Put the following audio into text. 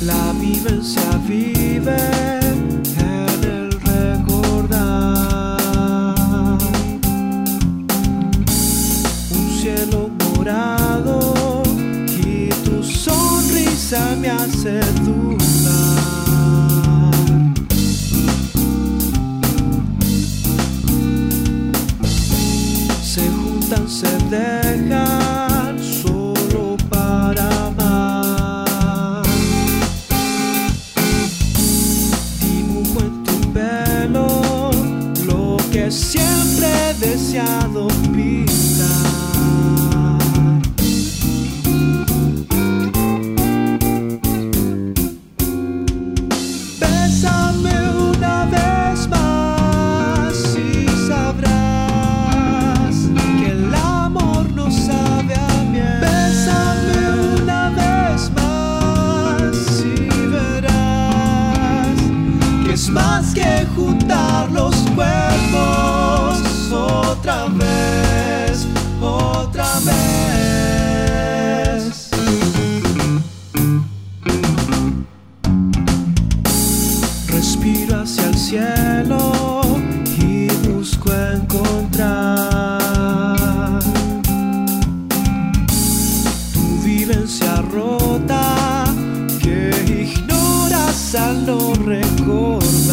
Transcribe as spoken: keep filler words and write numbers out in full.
La vivencia vive en el recordar. Un cielo morado y tu sonrisa me hace dudar. Se juntan, se dejan solo para amar. Dibujo en tu pelo lo que siempre he deseado pintar. Bésame una vez más y sabrás que el amor no sabe a miel. Bésame una vez más y verás que es más que juntar los cuerpos otra vez, otra vez. Respiro hacia el cielo y busco encontrar tu vivencia rota que ignoras al no recordar.